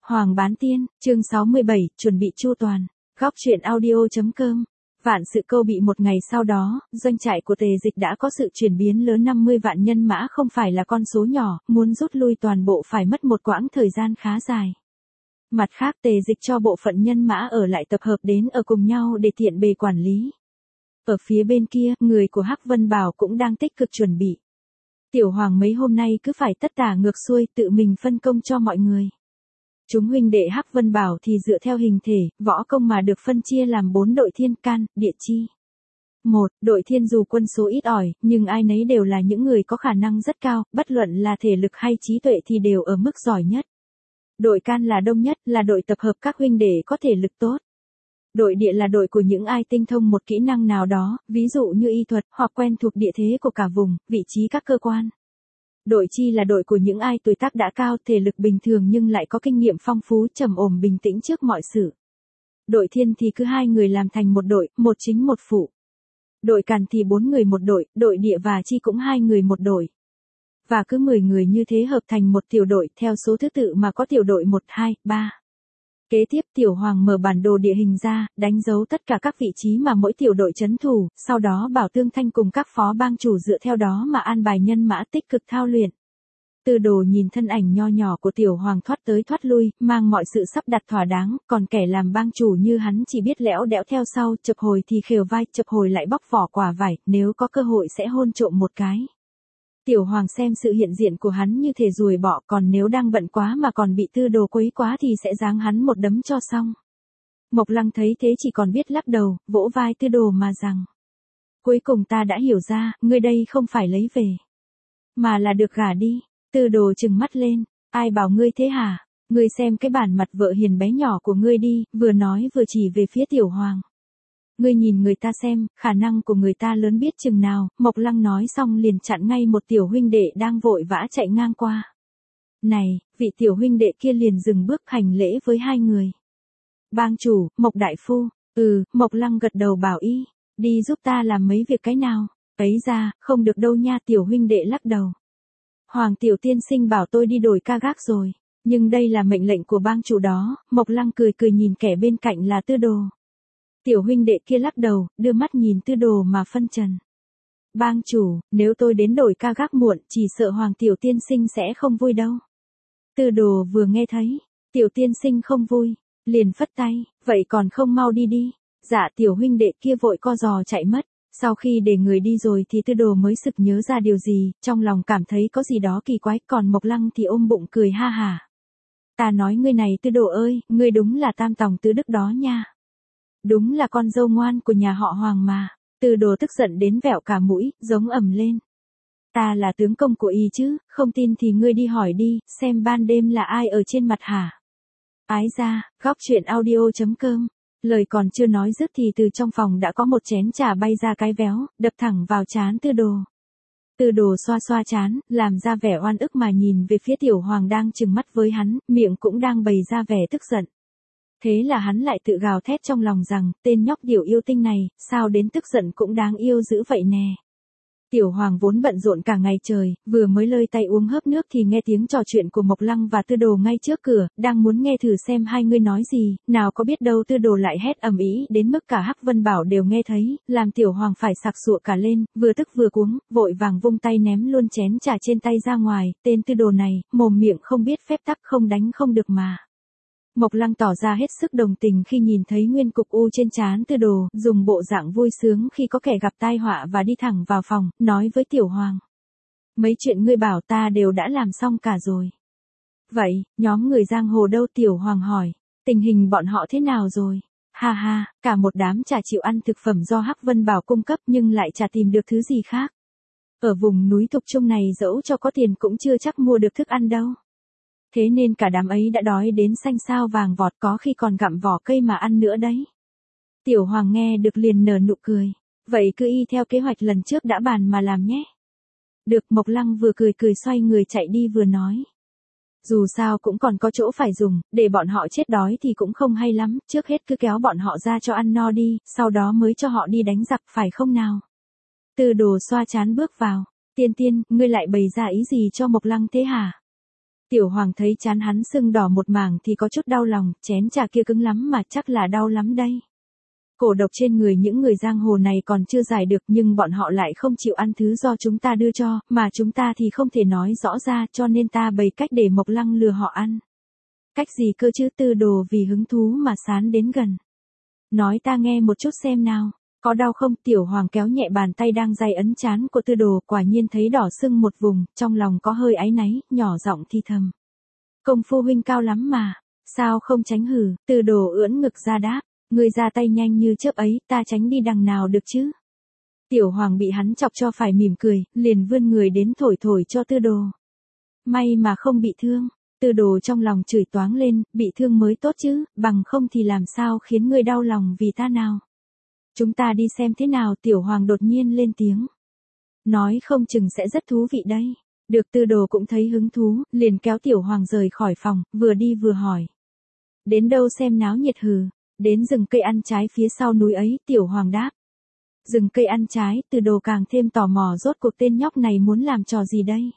Hoàng bán tiên, chương 67, chuẩn bị chu toàn. Góc truyện audio.com. Vạn sự câu bị một ngày sau đó, doanh trại của Tề Dịch đã có sự chuyển biến lớn. 50 vạn nhân mã không phải là con số nhỏ, muốn rút lui toàn bộ phải mất một quãng thời gian khá dài. Mặt khác, Tề Dịch cho bộ phận nhân mã ở lại tập hợp đến ở cùng nhau để tiện bề quản lý. Ở phía bên kia, người của Hắc Vân Bảo cũng đang tích cực chuẩn bị. Tiểu Hoàng mấy hôm nay cứ phải tất tả ngược xuôi tự mình phân công cho mọi người. Chúng huynh đệ Hắc Vân Bảo thì dựa theo hình thể, võ công mà được phân chia làm 4 đội thiên can, địa chi. 1. Đội thiên dù quân số ít ỏi, nhưng ai nấy đều là những người có khả năng rất cao, bất luận là thể lực hay trí tuệ thì đều ở mức giỏi nhất. Đội can là đông nhất, là đội tập hợp các huynh đệ có thể lực tốt. Đội địa là đội của những ai tinh thông một kỹ năng nào đó, ví dụ như y thuật, hoặc quen thuộc địa thế của cả vùng, vị trí các cơ quan. Đội chi là đội của những ai tuổi tác đã cao, thể lực bình thường nhưng lại có kinh nghiệm phong phú, trầm ổn bình tĩnh trước mọi sự. Đội thiên thì cứ 2 người làm thành một đội, một chính một phụ. Đội càn thì 4 người một đội, đội địa và chi cũng 2 người một đội. Và cứ 10 người như thế hợp thành một tiểu đội, theo số thứ tự mà có tiểu đội 1, 2, 3. Kế tiếp Tiểu Hoàng mở bản đồ địa hình ra, đánh dấu tất cả các vị trí mà mỗi tiểu đội trấn thủ, sau đó bảo Tương Thanh cùng các phó bang chủ dựa theo đó mà an bài nhân mã tích cực thao luyện. Tư Đồ nhìn thân ảnh nho nhỏ của Tiểu Hoàng thoát tới thoát lui, mang mọi sự sắp đặt thỏa đáng, còn kẻ làm bang chủ như hắn chỉ biết lẽo đẽo theo sau, chập hồi thì khều vai, chập hồi lại bóc vỏ quả vải, nếu có cơ hội sẽ hôn trộm một cái. Tiểu Hoàng xem sự hiện diện của hắn như thể ruồi bọ, còn nếu đang bận quá mà còn bị Tư Đồ quấy quá thì sẽ giáng hắn một đấm cho xong. Mộc Lăng thấy thế chỉ còn biết lắc đầu, vỗ vai Tư Đồ mà rằng: cuối cùng ta đã hiểu ra, ngươi đây không phải lấy về, mà là được gả đi. Tư Đồ trừng mắt lên, ai bảo ngươi thế hả? Ngươi xem cái bản mặt vợ hiền bé nhỏ của ngươi đi, vừa nói vừa chỉ về phía Tiểu Hoàng. Ngươi nhìn người ta xem, khả năng của người ta lớn biết chừng nào. Mộc Lăng nói xong liền chặn ngay một tiểu huynh đệ đang vội vã chạy ngang qua. Này, vị tiểu huynh đệ kia liền dừng bước hành lễ với 2 người. Bang chủ, Mộc đại phu. Mộc Lăng gật đầu bảo y, đi giúp ta làm mấy việc cái nào. Ấy ra, không được đâu nha. Tiểu huynh đệ lắc đầu. Hoàng tiểu tiên sinh bảo tôi đi đổi ca gác rồi, nhưng đây là mệnh lệnh của bang chủ đó. Mộc Lăng cười cười nhìn kẻ bên cạnh là Tư Đồ. Tiểu huynh đệ kia lắc đầu, đưa mắt nhìn Tư Đồ mà phân trần. Bang chủ, nếu tôi đến đổi ca gác muộn, chỉ sợ Hoàng tiểu tiên sinh sẽ không vui đâu. Tư Đồ vừa nghe thấy tiểu tiên sinh không vui, liền phất tay, vậy còn không mau đi đi. Dạ. Tiểu huynh đệ kia vội co giò chạy mất. Sau khi để người đi rồi thì Tư Đồ mới sực nhớ ra điều gì, trong lòng cảm thấy có gì đó kỳ quái, còn Mộc Lăng thì ôm bụng cười ha hả. Ta nói ngươi này Tư Đồ ơi, ngươi đúng là tam tòng tứ đức đó nha. Đúng là con dâu ngoan của nhà họ Hoàng mà. Tư Đồ tức giận đến vẹo cả mũi, giống ầm lên. Ta là tướng công của y chứ, không tin thì ngươi đi hỏi đi, xem ban đêm là ai ở trên mặt hả? Ái ra, góc truyện audio.com. Lời còn chưa nói dứt thì từ trong phòng đã có một chén trà bay ra cái véo, đập thẳng vào trán Tư Đồ. Tư Đồ xoa xoa trán, làm ra vẻ oan ức mà nhìn về phía Tiểu Hoàng đang trừng mắt với hắn, miệng cũng đang bày ra vẻ tức giận. Thế là hắn lại tự gào thét trong lòng rằng, tên nhóc điểu yêu tinh này, sao đến tức giận cũng đáng yêu dữ vậy nè. Tiểu Hoàng vốn bận rộn cả ngày trời, vừa mới lơi tay uống hớp nước thì nghe tiếng trò chuyện của Mộc Lăng và Tư Đồ ngay trước cửa, đang muốn nghe thử xem hai người nói gì, nào có biết đâu Tư Đồ lại hét ầm ĩ đến mức cả Hắc Vân Bảo đều nghe thấy, làm Tiểu Hoàng phải sặc sụa cả lên, vừa tức vừa cuống, vội vàng vung tay ném luôn chén trà trên tay ra ngoài. Tên Tư Đồ này, mồm miệng không biết phép tắc, không đánh không được mà. Mộc Lăng tỏ ra hết sức đồng tình khi nhìn thấy nguyên cục u trên trán Tư Đồ, dùng bộ dạng vui sướng khi có kẻ gặp tai họa và đi thẳng vào phòng, nói với Tiểu Hoàng. Mấy chuyện ngươi bảo ta đều đã làm xong cả rồi. Vậy, nhóm người giang hồ đâu? Tiểu Hoàng hỏi. Tình hình bọn họ thế nào rồi? Ha ha, cả một đám chả chịu ăn thực phẩm do Hắc Vân Bảo cung cấp nhưng lại chả tìm được thứ gì khác. Ở vùng núi Thục Trung này dẫu cho có tiền cũng chưa chắc mua được thức ăn đâu. Thế nên cả đám ấy đã đói đến xanh xao vàng vọt, có khi còn gặm vỏ cây mà ăn nữa đấy. Tiểu Hoàng nghe được liền nở nụ cười. Vậy cứ y theo kế hoạch lần trước đã bàn mà làm nhé. Được. Mộc Lăng vừa cười cười xoay người chạy đi vừa nói. Dù sao cũng còn có chỗ phải dùng, để bọn họ chết đói thì cũng không hay lắm, trước hết cứ kéo bọn họ ra cho ăn no đi, sau đó mới cho họ đi đánh giặc, phải không nào? Tư Đồ xoa trán bước vào. Tiên tiên, ngươi lại bày ra ý gì cho Mộc Lăng thế hả? Tiểu Hoàng thấy trán hắn sưng đỏ một mảng thì có chút đau lòng, chén trà kia cứng lắm mà chắc là đau lắm đây. Cổ độc trên người những người giang hồ này còn chưa giải được nhưng bọn họ lại không chịu ăn thứ do chúng ta đưa cho, mà chúng ta thì không thể nói rõ ra cho nên ta bày cách để Mộc Lăng lừa họ ăn. Cách gì cơ chứ? Tư Đồ vì hứng thú mà sán đến gần. Nói ta nghe một chút xem nào, có đau không? Tiểu Hoàng kéo nhẹ bàn tay đang day ấn trán của Tư Đồ, quả nhiên thấy đỏ sưng một vùng, trong lòng có hơi áy náy, nhỏ giọng thì thầm. Công phu huynh cao lắm mà, sao không tránh hử? Tư Đồ ưỡn ngực ra đáp, ngươi ra tay nhanh như chớp ấy, ta tránh đi đằng nào được chứ? Tiểu Hoàng bị hắn chọc cho phải mỉm cười, liền vươn người đến thổi thổi cho Tư Đồ. May mà không bị thương. Tư Đồ trong lòng chửi toáng lên, bị thương mới tốt chứ, bằng không thì làm sao khiến ngươi đau lòng vì ta nào. Chúng ta đi xem thế nào. Tiểu Hoàng đột nhiên lên tiếng. Nói không chừng sẽ rất thú vị đấy. Được. Tư Đồ cũng thấy hứng thú, liền kéo Tiểu Hoàng rời khỏi phòng, vừa đi vừa hỏi. Đến đâu xem náo nhiệt hừ? Đến rừng cây ăn trái phía sau núi ấy. Tiểu Hoàng đáp. Rừng cây ăn trái. Tư Đồ càng thêm tò mò rốt cuộc tên nhóc này muốn làm trò gì đây.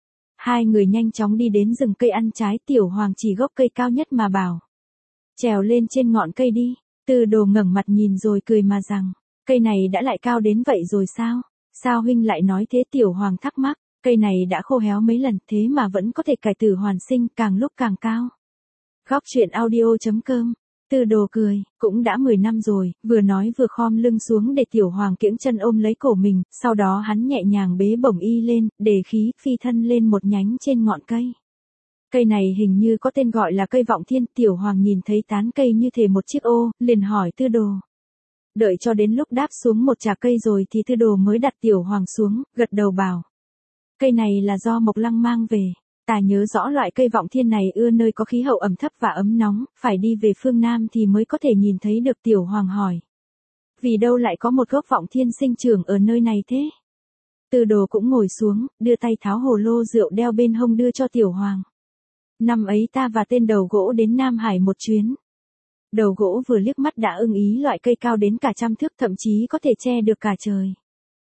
Hai người nhanh chóng đi đến rừng cây ăn trái. Tiểu Hoàng chỉ gốc cây cao nhất mà bảo. Trèo lên trên ngọn cây đi. Tư Đồ ngẩng mặt nhìn rồi cười mà rằng. Cây này đã lại cao đến vậy rồi sao? Sao huynh lại nói thế? Tiểu Hoàng thắc mắc. Cây này đã khô héo mấy lần thế mà vẫn có thể cải tử hoàn sinh, càng lúc càng cao. Góc truyện audio.com. Tư Đồ cười, cũng đã 10 năm rồi, vừa nói vừa khom lưng xuống để Tiểu Hoàng kiễng chân ôm lấy cổ mình, sau đó hắn nhẹ nhàng bế bổng y lên, để khí phi thân lên một nhánh trên ngọn cây. Cây này hình như có tên gọi là cây vọng thiên. Tiểu Hoàng nhìn thấy tán cây như thể một chiếc ô, liền hỏi Tư Đồ. Đợi cho đến lúc đáp xuống một chạc cây rồi thì Tư Đồ mới đặt Tiểu Hoàng xuống, gật đầu bảo. Cây này là do Mộc Lăng mang về. Ta nhớ rõ loại cây vọng thiên này ưa nơi có khí hậu ẩm thấp và ấm nóng, phải đi về phương Nam thì mới có thể nhìn thấy được. Tiểu Hoàng hỏi. Vì đâu lại có một gốc vọng thiên sinh trưởng ở nơi này thế? Tư Đồ cũng ngồi xuống, đưa tay tháo hồ lô rượu đeo bên hông đưa cho Tiểu Hoàng. Năm ấy ta và tên đầu gỗ đến Nam Hải một chuyến. Đầu gỗ vừa liếc mắt đã ưng ý loại cây cao đến cả 100 thước, thậm chí có thể che được cả trời.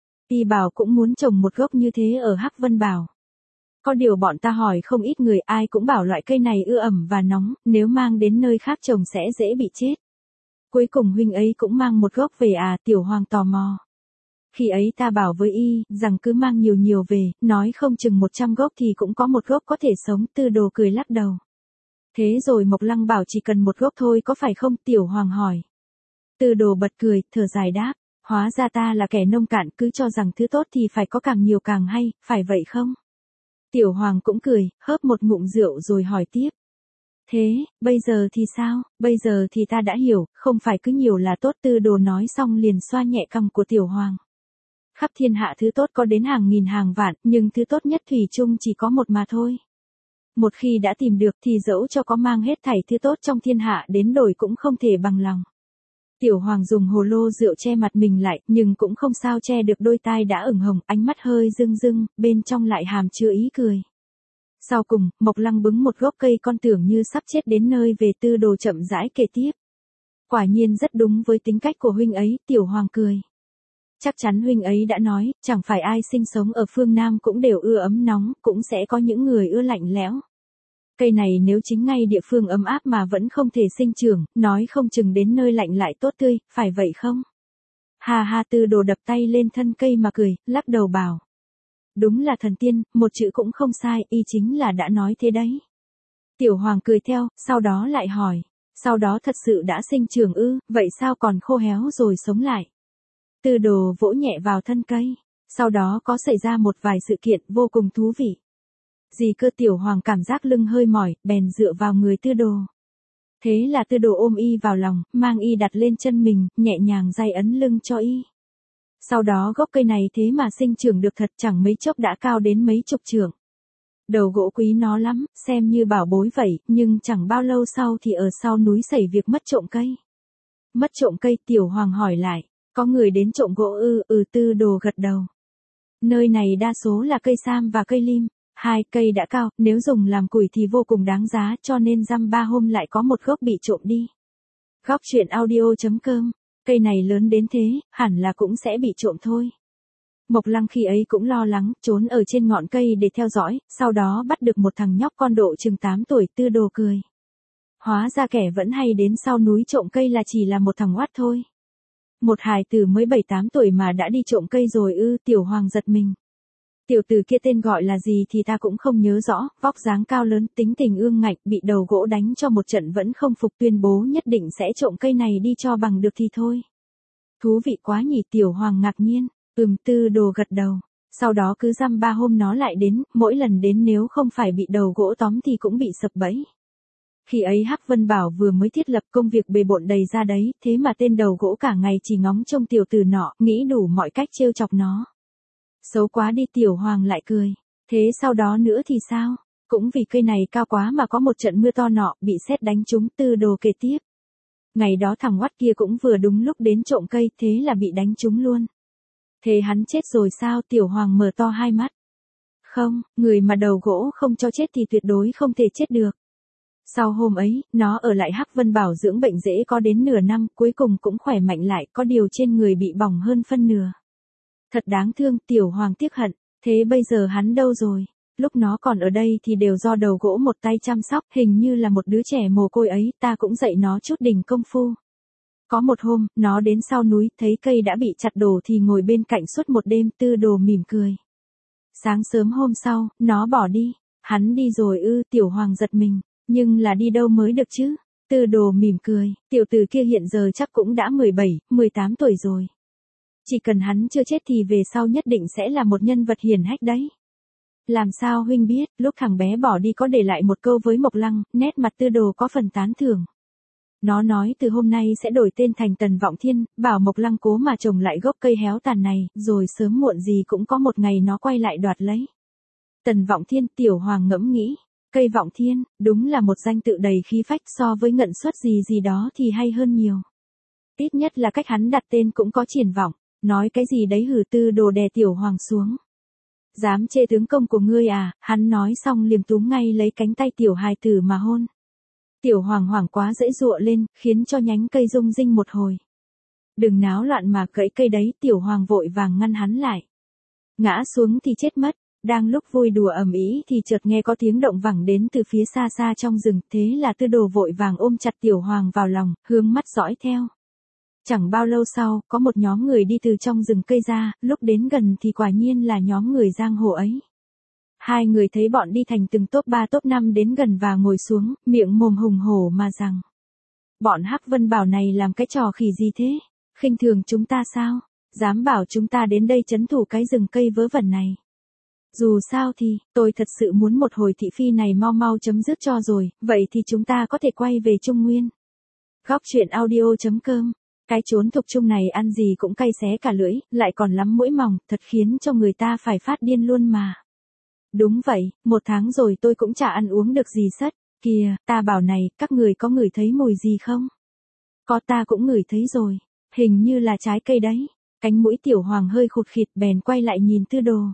Y bảo cũng muốn trồng một gốc như thế ở Hắc Vân Bảo. Có điều bọn ta hỏi không ít người, ai cũng bảo loại cây này ưa ẩm và nóng, nếu mang đến nơi khác trồng sẽ dễ bị chết. Cuối cùng huynh ấy cũng mang một gốc về à? Tiểu Hoàng tò mò. Khi ấy ta bảo với y rằng cứ mang nhiều nhiều về, nói không chừng 100 gốc thì cũng có một gốc có thể sống. Tư Đồ cười lắc đầu. Thế rồi Mộc Lăng bảo chỉ cần một gốc thôi có phải không? Tiểu Hoàng hỏi. Tư Đồ bật cười, thở dài đáp. Hóa ra ta là kẻ nông cạn, cứ cho rằng thứ tốt thì phải có càng nhiều càng hay, phải vậy không? Tiểu Hoàng cũng cười, hớp một ngụm rượu rồi hỏi tiếp. Thế, bây giờ thì sao? Bây giờ thì ta đã hiểu, không phải cứ nhiều là tốt. Tư Đồ nói xong liền xoa nhẹ cằm của Tiểu Hoàng. Khắp thiên hạ thứ tốt có đến hàng nghìn hàng vạn, nhưng thứ tốt nhất thủy chung chỉ có một mà thôi. Một khi đã tìm được thì dẫu cho có mang hết thảy thứ tốt trong thiên hạ đến đổi cũng không thể bằng lòng. Tiểu Hoàng dùng hồ lô rượu che mặt mình lại, nhưng cũng không sao che được đôi tai đã ửng hồng, ánh mắt hơi rưng rưng, bên trong lại hàm chứa ý cười. Sau cùng, Mộc Lăng bứng một gốc cây con tưởng như sắp chết đến nơi về. Tư Đồ chậm rãi kể tiếp. Quả nhiên rất đúng với tính cách của huynh ấy. Tiểu Hoàng cười. Chắc chắn huynh ấy đã nói, chẳng phải ai sinh sống ở phương Nam cũng đều ưa ấm nóng, cũng sẽ có những người ưa lạnh lẽo. Cây này nếu chính ngay địa phương ấm áp mà vẫn không thể sinh trưởng, nói không chừng đến nơi lạnh lại tốt tươi, phải vậy không? Ha ha. Tư Đồ đập tay lên thân cây mà cười, lắc đầu bảo. Đúng là thần tiên, một chữ cũng không sai, y chính là đã nói thế đấy. Tiểu Hoàng cười theo, sau đó lại hỏi. Sau đó thật sự đã sinh trưởng ư? Vậy sao còn khô héo rồi sống lại? Tư Đồ vỗ nhẹ vào thân cây. Sau đó có xảy ra một vài sự kiện vô cùng thú vị. Gì cơ? Tiểu Hoàng cảm giác lưng hơi mỏi, bèn dựa vào người Tư Đồ. Thế là Tư Đồ ôm y vào lòng, mang y đặt lên chân mình, nhẹ nhàng day ấn lưng cho y. Sau đó gốc cây này thế mà sinh trưởng được thật, chẳng mấy chốc đã cao đến mấy chục trượng. Đầu gỗ quý nó lắm, xem như bảo bối vậy, nhưng chẳng bao lâu sau thì ở sau núi xảy việc mất trộm cây. Mất trộm cây? Tiểu Hoàng hỏi lại. Có người đến trộm gỗ ư? Tư Đồ gật đầu. Nơi này đa số là cây sam và cây lim. Hai cây đã cao, nếu dùng làm củi thì vô cùng đáng giá, cho nên dăm ba hôm lại có một gốc bị trộm đi. Góc truyện audio.com. Cây này lớn đến thế, hẳn là cũng sẽ bị trộm thôi. Mộc Lăng khi ấy cũng lo lắng, trốn ở trên ngọn cây để theo dõi, sau đó bắt được một thằng nhóc con độ chừng 8 tuổi. Tư Đồ cười. Hóa ra kẻ vẫn hay đến sau núi trộm cây là chỉ là một thằng oát thôi. Một hài tử mới 7-8 tuổi mà đã đi trộm cây rồi ư? Tiểu Hoàng giật mình. Tiểu tử kia tên gọi là gì thì ta cũng không nhớ rõ, vóc dáng cao lớn, tính tình ương ngạnh, bị đầu gỗ đánh cho một trận vẫn không phục, tuyên bố nhất định sẽ trộm cây này đi cho bằng được thì thôi. Thú vị quá nhỉ. Tiểu Hoàng ngạc nhiên. Tư Đồ gật đầu. Sau đó cứ dăm ba hôm nó lại đến, mỗi lần đến nếu không phải bị đầu gỗ tóm thì cũng bị sập bẫy. Khi ấy Hắc Vân Bảo vừa mới thiết lập, công việc bề bộn đầy ra đấy, thế mà tên đầu gỗ cả ngày chỉ ngóng trông tiểu tử nọ, nghĩ đủ mọi cách trêu chọc nó. Xấu quá đi. Tiểu Hoàng lại cười. Thế sau đó nữa thì sao? Cũng vì cây này cao quá mà có một trận mưa to nọ, bị sét đánh trúng. Tư Đồ kể tiếp. Ngày đó thằng oắt kia cũng vừa đúng lúc đến trộm cây, thế là bị đánh trúng luôn. Thế hắn chết rồi sao? Tiểu Hoàng mở to hai mắt. Không, người mà đầu gỗ không cho chết thì tuyệt đối không thể chết được. Sau hôm ấy, nó ở lại Hắc Vân Bảo dưỡng bệnh dễ có đến nửa năm, cuối cùng cũng khỏe mạnh lại, có điều trên người bị bỏng hơn phân nửa. Thật đáng thương. Tiểu Hoàng tiếc hận. Thế bây giờ hắn đâu rồi? Lúc nó còn ở đây thì đều do đầu gỗ một tay chăm sóc, hình như là một đứa trẻ mồ côi ấy, ta cũng dạy nó chút đỉnh công phu. Có một hôm, nó đến sau núi, thấy cây đã bị chặt đổ thì ngồi bên cạnh suốt một đêm. Tư Đồ mỉm cười. Sáng sớm hôm sau, nó bỏ đi. Hắn đi rồi ư? Tiểu Hoàng giật mình. Nhưng là đi đâu mới được chứ? Tư Đồ mỉm cười. Tiểu tử kia hiện giờ chắc cũng đã 17-18 tuổi rồi. Chỉ cần hắn chưa chết thì về sau nhất định sẽ là một nhân vật hiển hách đấy. Làm sao huynh biết? Lúc thằng bé bỏ đi có để lại một câu với Mộc Lăng, nét mặt Tư Đồ có phần tán thưởng. Nó nói từ hôm nay sẽ đổi tên thành Tần Vọng Thiên, bảo Mộc Lăng cố mà trồng lại gốc cây héo tàn này, rồi sớm muộn gì cũng có một ngày nó quay lại đoạt lấy. Tần Vọng Thiên. Tiểu Hoàng ngẫm nghĩ. Cây Vọng Thiên, đúng là một danh tự đầy khí phách, so với Ngận Xuất gì đó thì hay hơn nhiều. Ít nhất là cách hắn đặt tên cũng có triển vọng. Nói cái gì đấy hử? Tư Đồ đè Tiểu Hoàng xuống. Dám chê tướng công của ngươi à? Hắn nói xong liềm túm ngay lấy cánh tay tiểu hài tử mà hôn. Tiểu Hoàng hoảng quá giãy giụa lên, khiến cho nhánh cây rung rinh một hồi. Đừng náo loạn mà gãy cây đấy. Tiểu Hoàng vội vàng ngăn hắn lại. Ngã xuống thì chết mất. Đang lúc vui đùa ầm ĩ thì chợt nghe có tiếng động vẳng đến từ phía xa xa trong rừng, thế là Tư Đồ vội vàng ôm chặt Tiểu Hoàng vào lòng, hướng mắt dõi theo. Chẳng bao lâu sau, có một nhóm người đi từ trong rừng cây ra, lúc đến gần thì quả nhiên là nhóm người giang hồ ấy. Hai người thấy bọn đi thành từng tốp 3 tốp 5 đến gần và ngồi xuống, miệng mồm hùng hổ mà rằng. Bọn Hắc Vân Bảo này làm cái trò khỉ gì thế? Khinh thường chúng ta sao? Dám bảo chúng ta đến đây trấn thủ cái rừng cây vớ vẩn này. Dù sao thì, tôi thật sự muốn một hồi thị phi này mau mau chấm dứt cho rồi, vậy thì chúng ta có thể quay về Trung Nguyên. Góc truyện audio.com. Cái chốn thục trung này ăn gì cũng cay xé cả lưỡi, lại còn lắm mũi mỏng, thật khiến cho người ta phải phát điên luôn mà. Đúng vậy, 1 tháng rồi tôi cũng chả ăn uống được gì sất. Kìa, ta bảo này, các người có ngửi thấy mùi gì không? Có, ta cũng ngửi thấy rồi. Hình như là trái cây đấy. Cánh mũi Tiểu Hoàng hơi khụt khịt, bèn quay lại nhìn Tư Đồ.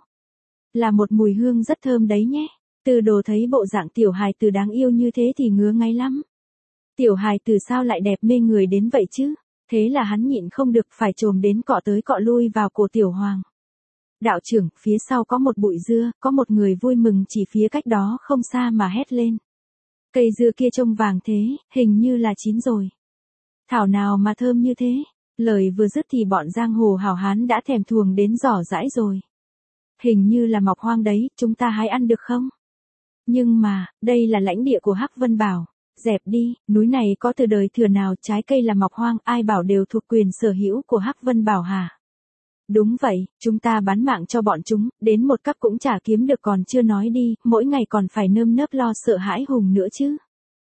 Là một mùi hương rất thơm đấy nhé. Tư Đồ thấy bộ dạng tiểu hài tử đáng yêu như thế thì ngứa ngáy lắm. Tiểu hài tử sao lại đẹp mê người đến vậy chứ? Thế là hắn nhịn không được, phải chồm đến cọ tới cọ lui vào cổ Tiểu Hoàng. Đạo trưởng, phía sau có một bụi dưa, có một người vui mừng chỉ phía cách đó không xa mà hét lên. Cây dưa kia trông vàng thế, hình như là chín rồi. Thảo nào mà thơm như thế. Lời vừa dứt thì bọn giang hồ hảo hán đã thèm thuồng đến giỏ giãi rồi. Hình như là mọc hoang đấy, chúng ta hái ăn được không? Nhưng mà, đây là lãnh địa của Hắc Vân Bảo. Dẹp đi, núi này có từ đời thừa nào, trái cây là mọc hoang, ai bảo đều thuộc quyền sở hữu của Hắc Vân Bảo hả? Đúng vậy, chúng ta bán mạng cho bọn chúng, đến một cấp cũng chả kiếm được còn chưa nói đi, mỗi ngày còn phải nơm nớp lo sợ hãi hùng nữa chứ.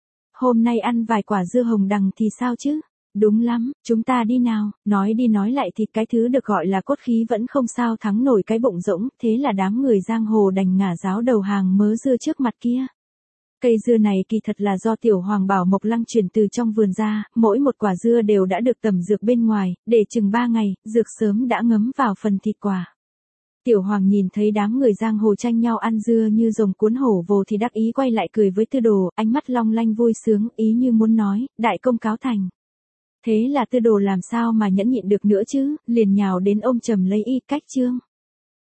Hôm nay ăn vài quả dưa hồng đằng thì sao chứ? Đúng lắm, chúng ta đi nào. Nói đi nói lại thì cái thứ được gọi là cốt khí vẫn không sao thắng nổi cái bụng rỗng, thế là đám người giang hồ đành ngả giáo đầu hàng mớ dưa trước mặt kia. Cây dưa này kỳ thật là do Tiểu Hoàng bảo Mộc Lăng chuyển từ trong vườn ra, mỗi một quả dưa đều đã được tẩm dược bên ngoài, để chừng 3 ngày, dược sớm đã ngấm vào phần thịt quả. Tiểu Hoàng nhìn thấy đám người giang hồ tranh nhau ăn dưa như rồng cuốn hổ vồ thì đắc ý quay lại cười với Tư Đồ, ánh mắt long lanh vui sướng, ý như muốn nói, đại công cáo thành. Thế là Tư Đồ làm sao mà nhẫn nhịn được nữa chứ, liền nhào đến ôm chầm lấy y cách chương.